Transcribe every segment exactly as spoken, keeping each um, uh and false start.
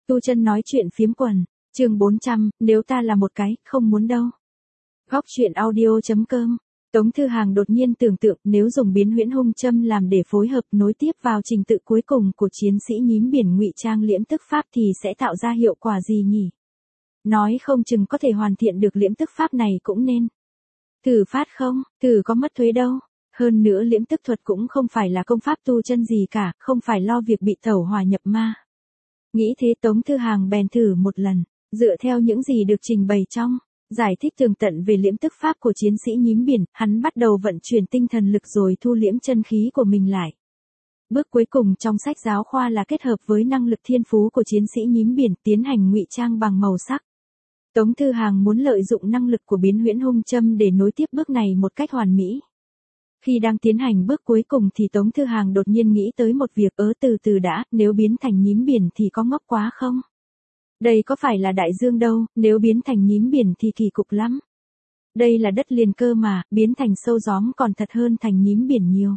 Tu Chân nói chuyện phiếm quần, chương bốn trăm, nếu ta là một cái, không muốn đâu. Góc truyện audio chấm com. Tống Thư Hàng đột nhiên tưởng tượng nếu dùng biến huyễn hung châm làm để phối hợp nối tiếp vào trình tự cuối cùng của chiến sĩ nhím biển ngụy trang liễm tức pháp thì sẽ tạo ra hiệu quả gì nhỉ? Nói không chừng có thể hoàn thiện được liễm tức pháp này cũng nên. Thử phát không, thử có mất thuế đâu. Hơn nữa liễm tức thuật cũng không phải là công pháp tu chân gì cả, không phải lo việc bị tẩu hỏa nhập ma. Nghĩ thế Tống Thư Hàng bèn thử một lần, dựa theo những gì được trình bày trong giải thích tường tận về liễm tức pháp của chiến sĩ nhím biển, hắn bắt đầu vận chuyển tinh thần lực rồi thu liễm chân khí của mình lại. Bước cuối cùng trong sách giáo khoa là kết hợp với năng lực thiên phú của chiến sĩ nhím biển tiến hành ngụy trang bằng màu sắc. Tống Thư Hàng muốn lợi dụng năng lực của biến huyễn hung châm để nối tiếp bước này một cách hoàn mỹ. Khi đang tiến hành bước cuối cùng thì Tống Thư Hàng đột nhiên nghĩ tới một việc ớ từ từ đã, nếu biến thành nhím biển thì có ngốc quá không? Đây có phải là đại dương đâu, nếu biến thành nhím biển thì kỳ cục lắm. Đây là đất liền cơ mà, biến thành sâu gióm còn thật hơn thành nhím biển nhiều.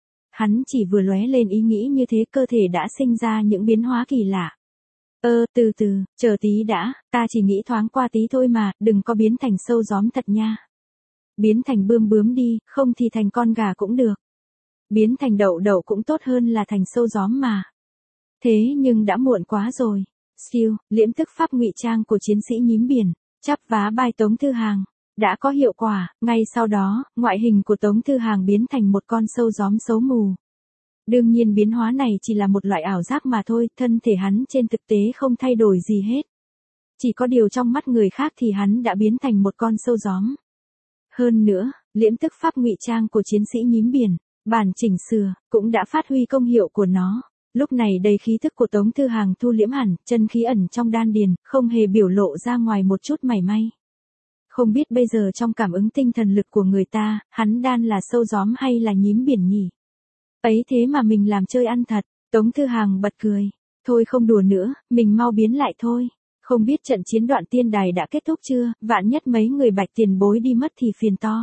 Hắn chỉ vừa lóe lên ý nghĩ như thế cơ thể đã sinh ra những biến hóa kỳ lạ. Ơ, từ từ, chờ tí đã, ta chỉ nghĩ thoáng qua tí thôi mà, đừng có biến thành sâu gióm thật nha. Biến thành bươm bướm đi, không thì thành con gà cũng được. Biến thành đậu đậu cũng tốt hơn là thành sâu gióm mà. Thế nhưng đã muộn quá rồi. Siêu, liễm tức pháp ngụy trang của chiến sĩ nhím biển, chắp vá vai Tống Thư Hàng, đã có hiệu quả, ngay sau đó, ngoại hình của Tống Thư Hàng biến thành một con sâu gióm xấu mù. Đương nhiên biến hóa này chỉ là một loại ảo giác mà thôi, thân thể hắn trên thực tế không thay đổi gì hết. Chỉ có điều trong mắt người khác thì hắn đã biến thành một con sâu gióm. Hơn nữa, liễm tức pháp ngụy trang của chiến sĩ nhím biển, bản chỉnh sửa, cũng đã phát huy công hiệu của nó. Lúc này đầy khí thức của Tống Thư Hàng thu liễm hẳn, chân khí ẩn trong đan điền, không hề biểu lộ ra ngoài một chút mảy may. Không biết bây giờ trong cảm ứng tinh thần lực của người ta, hắn đan là sâu gióm hay là nhím biển nhỉ? Ấy thế mà mình làm chơi ăn thật, Tống Thư Hàng bật cười. Thôi không đùa nữa, mình mau biến lại thôi. Không biết trận chiến đoạn tiên đài đã kết thúc chưa, vạn nhất mấy người bạch tiền bối đi mất thì phiền to.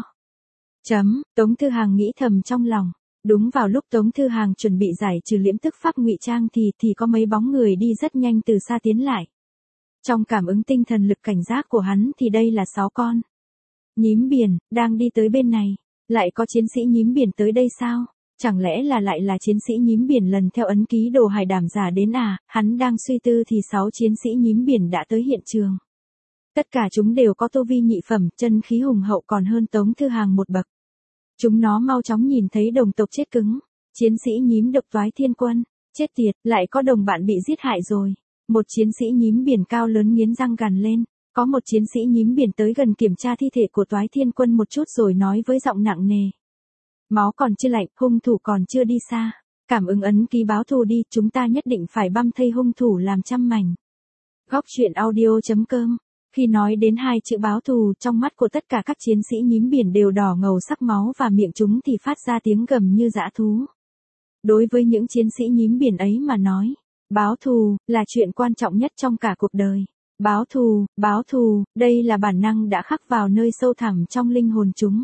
Chấm, Tống Thư Hàng nghĩ thầm trong lòng. Đúng vào lúc Tống Thư Hàng chuẩn bị giải trừ liễm tức pháp ngụy trang thì thì có mấy bóng người đi rất nhanh từ xa tiến lại. Trong cảm ứng tinh thần lực cảnh giác của hắn thì đây là sáu con nhím biển, đang đi tới bên này. Lại có chiến sĩ nhím biển tới đây sao? Chẳng lẽ là lại là chiến sĩ nhím biển lần theo ấn ký đồ hải đảm giả đến à? Hắn đang suy tư thì sáu chiến sĩ nhím biển đã tới hiện trường. Tất cả chúng đều có tu vi nhị phẩm, chân khí hùng hậu còn hơn Tống Thư Hàng một bậc. Chúng nó mau chóng nhìn thấy đồng tộc chết cứng. Chiến sĩ nhím độc Toái Thiên Quân. Chết tiệt, lại có đồng bạn bị giết hại rồi. Một chiến sĩ nhím biển cao lớn nghiến răng gằn lên. Có một chiến sĩ nhím biển tới gần kiểm tra thi thể của Toái Thiên Quân một chút rồi nói với giọng nặng nề. Máu còn chưa lạnh, hung thủ còn chưa đi xa. Cảm ứng ấn ký báo thù đi, chúng ta nhất định phải băm thây hung thủ làm trăm mảnh. Góc truyện audio chấm com. Khi nói đến hai chữ báo thù, trong mắt của tất cả các chiến sĩ nhím biển đều đỏ ngầu sắc máu và miệng chúng thì phát ra tiếng gầm như dã thú. Đối với những chiến sĩ nhím biển ấy mà nói, báo thù là chuyện quan trọng nhất trong cả cuộc đời. Báo thù, báo thù, đây là bản năng đã khắc vào nơi sâu thẳm trong linh hồn chúng.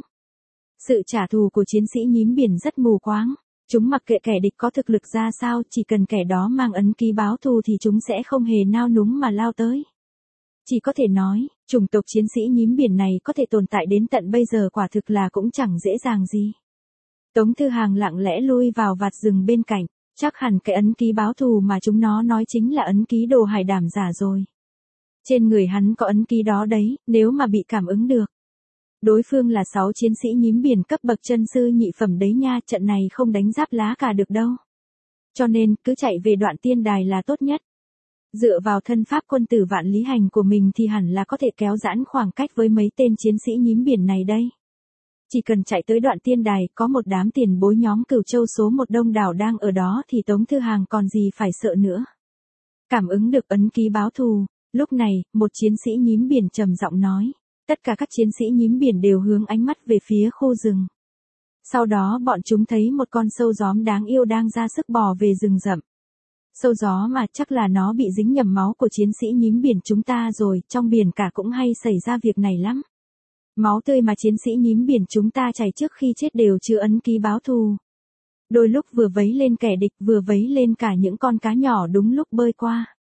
Sự trả thù của chiến sĩ nhím biển rất mù quáng. Chúng mặc kệ kẻ địch có thực lực ra sao, chỉ cần kẻ đó mang ấn ký báo thù thì chúng sẽ không hề nao núng mà lao tới. Chỉ có thể nói, chủng tộc chiến sĩ nhím biển này có thể tồn tại đến tận bây giờ quả thực là cũng chẳng dễ dàng gì. Tống Thư Hàng lặng lẽ lui vào vạt rừng bên cạnh, chắc hẳn cái ấn ký báo thù mà chúng nó nói chính là ấn ký đồ hải đảm giả rồi. Trên người hắn có ấn ký đó đấy, nếu mà bị cảm ứng được. Đối phương là sáu chiến sĩ nhím biển cấp bậc chân sư nhị phẩm đấy nha, trận này không đánh giáp lá cả được đâu. Cho nên, cứ chạy về đoạn tiên đài là tốt nhất. Dựa vào thân pháp quân tử vạn lý hành của mình thì hẳn là có thể kéo giãn khoảng cách với mấy tên chiến sĩ nhím biển này đây. Chỉ cần chạy tới đoạn tiên đài, có một đám tiền bối nhóm Cửu Châu số một đông đảo đang ở đó thì Tống Thư Hàng còn gì phải sợ nữa. Cảm ứng được ấn ký báo thù, lúc này, một chiến sĩ nhím biển trầm giọng nói. Tất cả các chiến sĩ nhím biển đều hướng ánh mắt về phía khu rừng. Sau đó bọn chúng thấy một con sâu gióm đáng yêu đang ra sức bò về rừng rậm. Sâu gió mà chắc là nó bị dính nhầm máu của chiến sĩ nhím biển chúng ta rồi, trong biển cả cũng hay xảy ra việc này lắm. Máu tươi mà chiến sĩ nhím biển chúng ta chảy trước khi chết đều chứa ấn ký báo thù. Đôi lúc vừa vấy lên kẻ địch vừa vấy lên cả những con cá nhỏ đúng lúc bơi qua.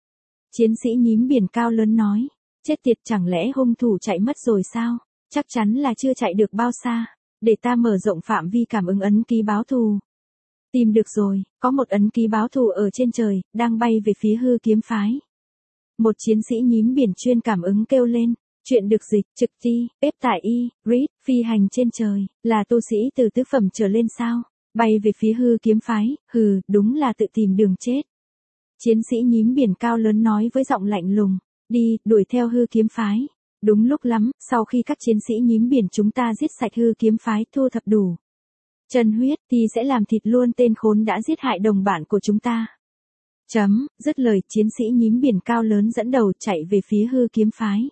Chiến sĩ nhím biển cao lớn nói. Chết tiệt, chẳng lẽ hung thủ chạy mất rồi sao? Chắc chắn là chưa chạy được bao xa. Để ta mở rộng phạm vi cảm ứng ấn ký báo thù. Tìm được rồi, có một ấn ký báo thù ở trên trời, đang bay về phía hư kiếm phái. Một chiến sĩ nhím biển chuyên cảm ứng kêu lên. Chuyện được dịch, trực ti, ép tại y, read, phi hành trên trời, là tu sĩ từ tứ phẩm trở lên sao? Bay về phía hư kiếm phái, hừ, đúng là tự tìm đường chết. Chiến sĩ nhím biển cao lớn nói với giọng lạnh lùng. Đi, đuổi theo hư kiếm phái. Đúng lúc lắm, sau khi các chiến sĩ nhím biển chúng ta giết sạch hư kiếm phái thu thập đủ chân huyết thì sẽ làm thịt luôn tên khốn đã giết hại đồng bạn của chúng ta. Chấm, dứt lời chiến sĩ nhím biển cao lớn dẫn đầu chạy về phía hư kiếm phái.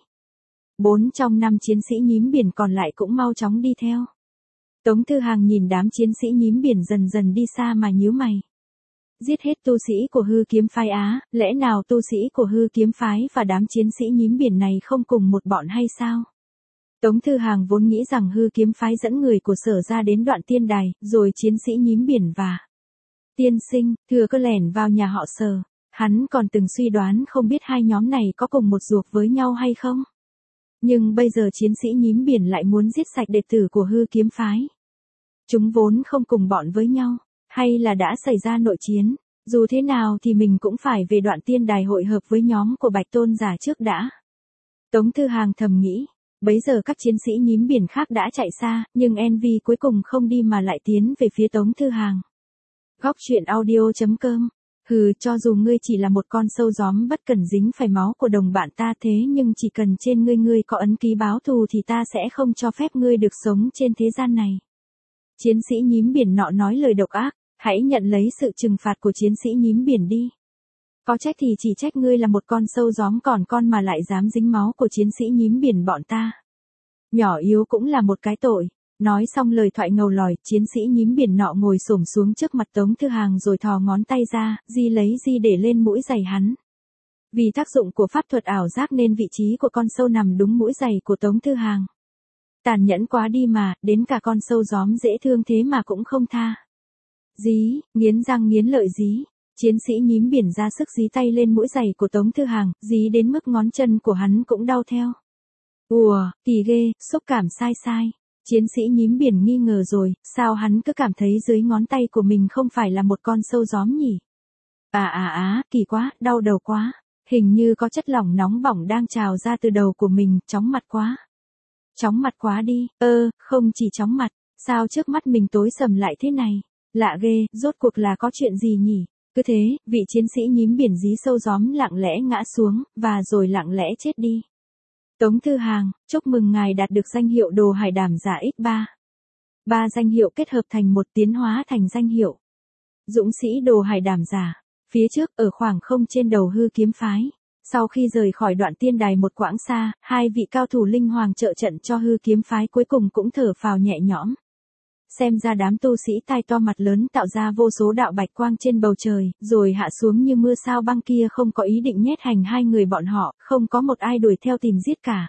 Bốn trong năm chiến sĩ nhím biển còn lại cũng mau chóng đi theo. Tống Thư Hàng nhìn đám chiến sĩ nhím biển dần dần đi xa mà nhíu mày. Giết hết tu sĩ của hư kiếm phái á, lẽ nào tu sĩ của hư kiếm phái và đám chiến sĩ nhím biển này không cùng một bọn hay sao? Tống Thư Hàng vốn nghĩ rằng hư kiếm phái dẫn người của Sở ra đến Đoạn Tiên Đài, rồi chiến sĩ nhím biển và tiên sinh, thừa cơ lẻn vào nhà họ Sở. Hắn còn từng suy đoán không biết hai nhóm này có cùng một ruột với nhau hay không? Nhưng bây giờ chiến sĩ nhím biển lại muốn giết sạch đệ tử của hư kiếm phái. Chúng vốn không cùng bọn với nhau, hay là đã xảy ra nội chiến, dù thế nào thì mình cũng phải về Đoạn Tiên Đài hội hợp với nhóm của Bạch Tôn giả trước đã. Tống Thư Hàng thầm nghĩ, bấy giờ các chiến sĩ nhím biển khác đã chạy xa, nhưng Envy cuối cùng không đi mà lại tiến về phía Tống Thư Hàng. Góc truyện audio chấm com. Hừ, cho dù ngươi chỉ là một con sâu gióm bất cần dính phải máu của đồng bạn ta thế nhưng chỉ cần trên ngươi ngươi có ấn ký báo thù thì ta sẽ không cho phép ngươi được sống trên thế gian này. Chiến sĩ nhím biển nọ nói lời độc ác, hãy nhận lấy sự trừng phạt của chiến sĩ nhím biển đi. Có trách thì chỉ trách ngươi là một con sâu gióm còn con mà lại dám dính máu của chiến sĩ nhím biển bọn ta. Nhỏ yếu cũng là một cái tội. Nói xong lời thoại ngầu lòi, chiến sĩ nhím biển nọ ngồi xổm xuống trước mặt Tống Thư Hàng rồi thò ngón tay ra, di lấy di để lên mũi giày hắn. Vì tác dụng của pháp thuật ảo giác nên vị trí của con sâu nằm đúng mũi giày của Tống Thư Hàng. Tàn nhẫn quá đi mà, đến cả con sâu gióm dễ thương thế mà cũng không tha. Dí, nghiến răng nghiến lợi dí. Chiến sĩ nhím biển ra sức dí tay lên mũi giày của Tống Thư Hàng, dí đến mức ngón chân của hắn cũng đau theo. Ùa, kỳ ghê, xúc cảm sai sai. Chiến sĩ nhím biển nghi ngờ rồi, sao hắn cứ cảm thấy dưới ngón tay của mình không phải là một con sâu gióm nhỉ? À à á, kỳ quá, đau đầu quá. Hình như có chất lỏng nóng bỏng đang trào ra từ đầu của mình, chóng mặt quá. Chóng mặt quá đi, ơ, không chỉ chóng mặt, sao trước mắt mình tối sầm lại thế này? Lạ ghê, rốt cuộc là có chuyện gì nhỉ? Cứ thế, vị chiến sĩ nhím biển dí sâu gióm lặng lẽ ngã xuống, và rồi lặng lẽ chết đi. Tống Thư Hàng, chúc mừng ngài đạt được danh hiệu Đồ Hải Đảm Giả nhân ba. Ba danh hiệu kết hợp thành một tiến hóa thành danh hiệu Dũng sĩ Đồ Hải Đảm Giả. Phía trước, ở khoảng không trên đầu hư kiếm phái. Sau khi rời khỏi Đoạn Tiên Đài một quãng xa, hai vị cao thủ linh hoàng trợ trận cho hư kiếm phái cuối cùng cũng thở phào nhẹ nhõm. Xem ra đám tu sĩ tai to mặt lớn tạo ra vô số đạo bạch quang trên bầu trời, rồi hạ xuống như mưa sao băng kia không có ý định nhét hành hai người bọn họ, không có một ai đuổi theo tìm giết cả.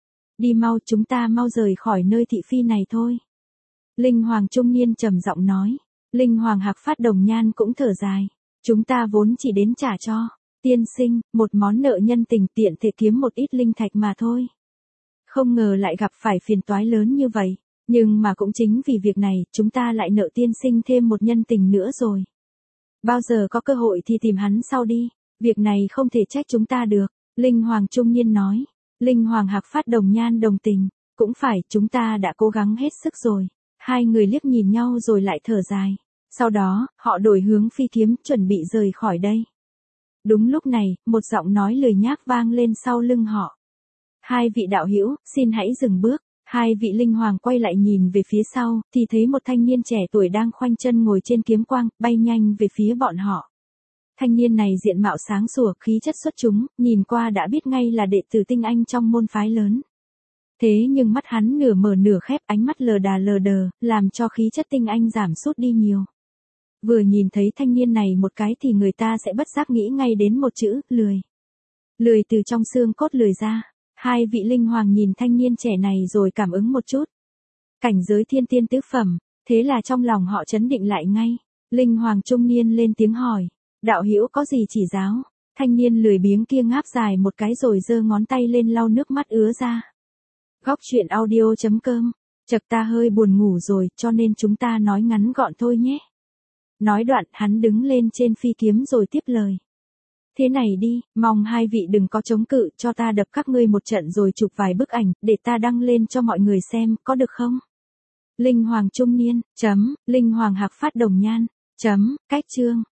Đi mau, chúng ta mau rời khỏi nơi thị phi này thôi. Linh hoàng trung niên trầm giọng nói. Linh hoàng Hạc Phát Đồng Nhan cũng thở dài. Chúng ta vốn chỉ đến trả cho tiên sinh một món nợ nhân tình, tiện thể kiếm một ít linh thạch mà thôi. Không ngờ lại gặp phải phiền toái lớn như vậy. Nhưng mà cũng chính vì việc này, chúng ta lại nợ tiên sinh thêm một nhân tình nữa rồi. Bao giờ có cơ hội thì tìm hắn sau đi, việc này không thể trách chúng ta được, Linh Hoàng trung niên nói. Linh Hoàng Hạc Phát Đồng Nhan đồng tình, cũng phải, chúng ta đã cố gắng hết sức rồi. Hai người liếc nhìn nhau rồi lại thở dài. Sau đó, họ đổi hướng phi kiếm, chuẩn bị rời khỏi đây. Đúng lúc này, một giọng nói lười nhác vang lên sau lưng họ. Hai vị đạo hữu, xin hãy dừng bước. Hai vị linh hoàng quay lại nhìn về phía sau, thì thấy một thanh niên trẻ tuổi đang khoanh chân ngồi trên kiếm quang, bay nhanh về phía bọn họ. Thanh niên này diện mạo sáng sủa, khí chất xuất chúng, nhìn qua đã biết ngay là đệ tử tinh anh trong môn phái lớn. Thế nhưng mắt hắn nửa mở nửa khép, ánh mắt lờ đà lờ đờ, làm cho khí chất tinh anh giảm sút đi nhiều. Vừa nhìn thấy thanh niên này một cái thì người ta sẽ bất giác nghĩ ngay đến một chữ, lười. Lười từ trong xương cốt lười ra. Hai vị linh hoàng nhìn thanh niên trẻ này rồi cảm ứng một chút. Cảnh giới thiên tiên tứ phẩm, thế là trong lòng họ chấn định lại ngay. Linh hoàng trung niên lên tiếng hỏi, đạo hữu có gì chỉ giáo? Thanh niên lười biếng kia ngáp dài một cái rồi giơ ngón tay lên lau nước mắt ứa ra. Góc chuyện audio chấm com. Chật ta hơi buồn ngủ rồi, cho nên chúng ta nói ngắn gọn thôi nhé. Nói đoạn hắn đứng lên trên phi kiếm rồi tiếp lời. Thế này đi, mong hai vị đừng có chống cự, cho ta đập các ngươi một trận rồi chụp vài bức ảnh, để ta đăng lên cho mọi người xem, có được không? Linh Hoàng trung niên, chấm, Linh Hoàng hạc phát đồng nhan, chấm, cách chương.